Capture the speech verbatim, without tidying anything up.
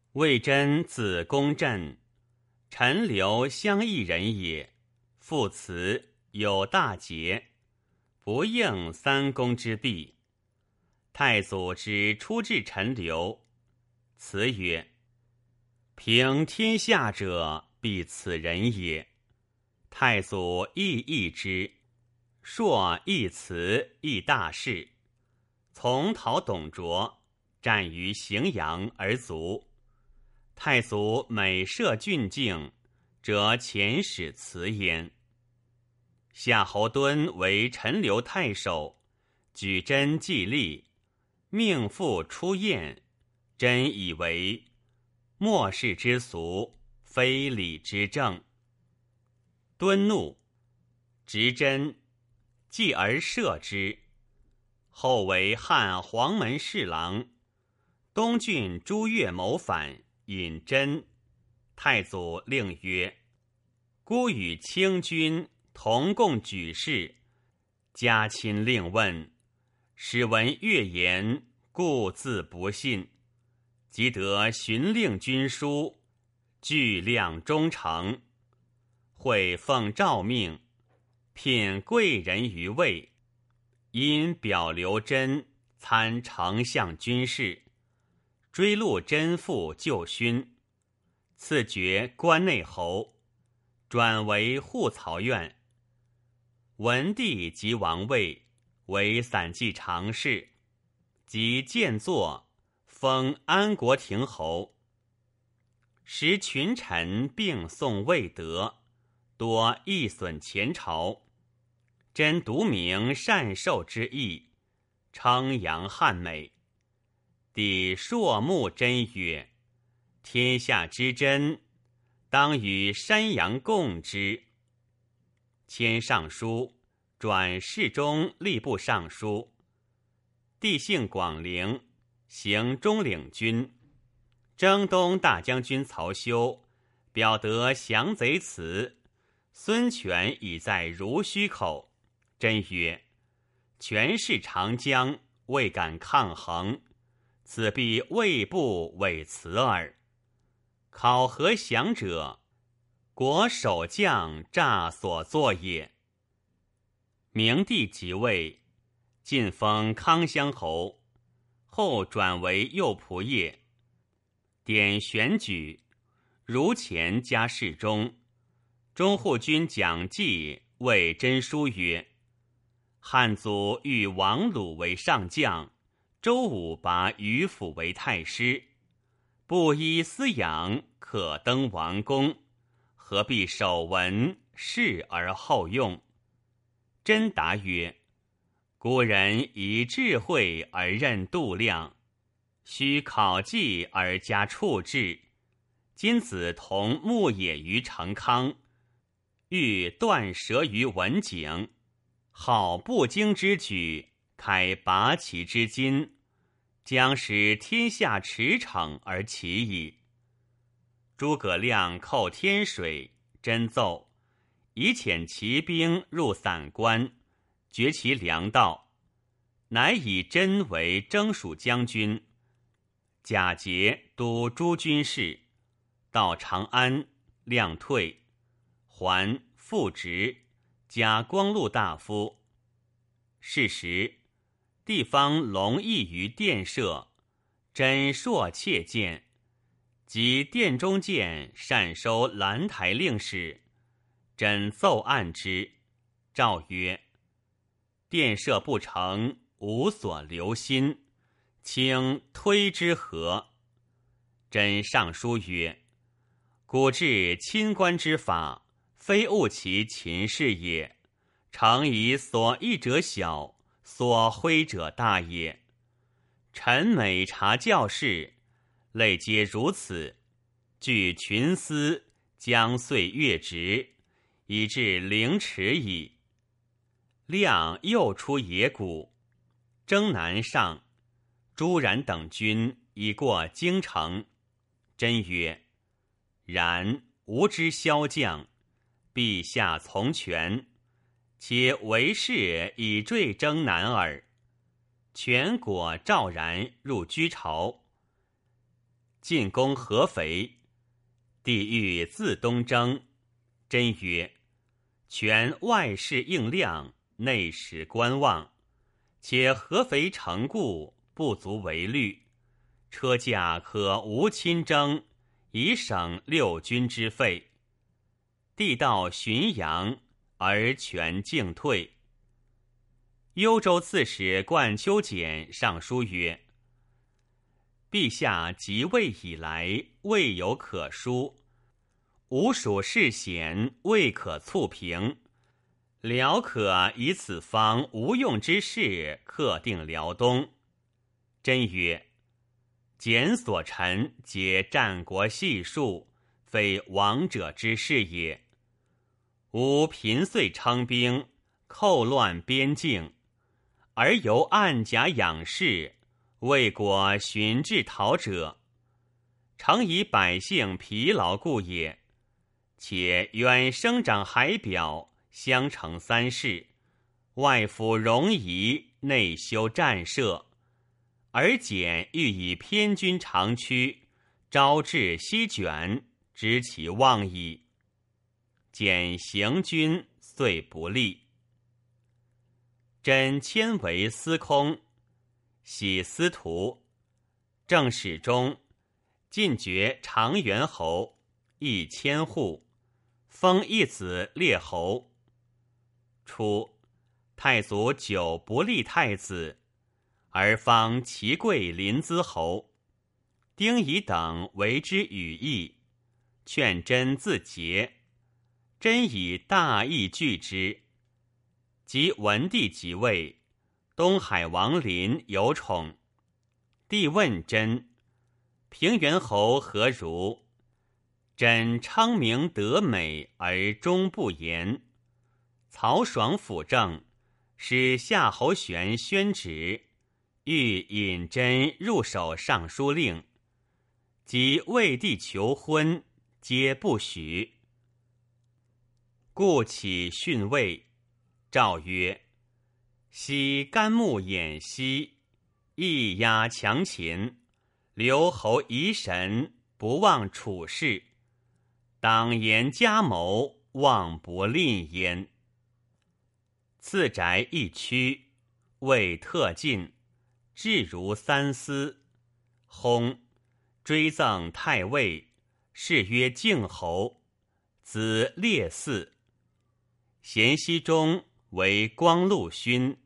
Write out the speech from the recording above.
魏真字公振，陈留乡邑人也。父慈，有大节，不应三公之弊。太祖之出至陈留，辞曰：平天下者，必此人也。太祖亦异之，硕亦辞亦大事。从讨董卓，战于荥阳而卒。太祖每设郡境，则遣使辞焉。夏侯惇为陈留太守，举真既立，命妇出宴，真以为末世之俗，非礼之正。惇怒，执真，继而射之。后为汉黄门侍郎。东郡朱越谋反，引真。太祖令曰：孤与清君同共举事，家亲令问，始闻越言，故自不信。即得寻令军书，据量忠诚。会奉诏命，聘贵人于魏，因表刘真参丞相军事，追录真父旧勋，赐爵关内侯，转为护曹院。文帝即王位，为散骑常侍，即建作，封安国亭侯。时群臣并宋未得，多益损前朝。真独明善受之意，称扬汉美。帝朔目真曰：天下之真，当与山阳共之。迁尚书，转侍中吏部尚书。帝姓广陵，行中领军。征东大将军曹休表得降贼辞，孙权已在濡须口。真曰：权势长江，未敢抗衡，此必魏部伪辞耳。考核降者，国守将诈所作也。明帝即位，晋封康乡侯，后转为右仆射，典选举，如前加侍中。中护军蒋济谓真书曰：汉祖欲王鲁为上将，周武拔于府为太师，不依私养，可登王宫，何必守文，事而后用？真答曰：古人以智慧而任度量，须考绩而加处置。今子同牧野于成康，欲断舌于文景，好不经之举，开拔其之津，将使天下驰骋而起矣。诸葛亮寇天水，真奏以遣骑兵入散关，绝其粮道，乃以真为征蜀将军。贾节督诸军事，到长安，亮退，还复职，加光禄大夫。是时，地方隆邑于殿舍，真朔切见，及殿中监善收兰台令史，真奏案之，诏曰：殿舍不成，无所留心，请推之何？真上书曰：古制亲官之法，非误其秦事也，常以所益者小，所挥者大也。臣每察教事，类皆如此，据群思，将遂越职，以至凌迟矣。亮又出野谷，征南上，朱然等军已过京城。真曰：然吾之骁将，陛下从权，且为士以坠征南耳。权果赵然入居巢， 进攻合肥。帝欲自东征，真曰：权外事应量，内使观望，且合肥城固，不足为虑，车驾可无亲征，以省六军之费。帝到浔阳，而权进退。幽州刺史冠丘俭上书曰：陛下即位以来，未有可书，吾属事险，未可促平，辽可以此方无用之事，克定辽东。真曰：简所陈皆战国细数，非王者之事也。吾频岁称兵，寇乱边境，而由暗甲养士，为国寻至讨者，诚以百姓疲劳故也。且远生长海表，相承三世，外府戎夷，内修战设，而简欲以偏军长驱，招致西卷，知其妄矣。简行军遂不利。真迁为司空，徙司徒，正史中进爵长元侯，邑千户，封一子列侯。初，太祖久不立太子，而方齐贵临淄侯，丁仪等为之羽翼，劝真自节。真以大义拒之。及文帝即位，东海王林有宠。帝问真：平原侯何如？真称名德美，而终不言。曹爽辅政，使夏侯玄宣旨，欲引真入守尚书令，及魏帝求婚，皆不许。故起训位，诏曰：昔甘木偃息，一压强秦，留侯遗神，不忘处事，党言家谋，望不吝焉。赐宅一区，位特进，至如三司，薨，追赠太尉，谥曰靖侯，子列嗣。咸熙中为光禄勋，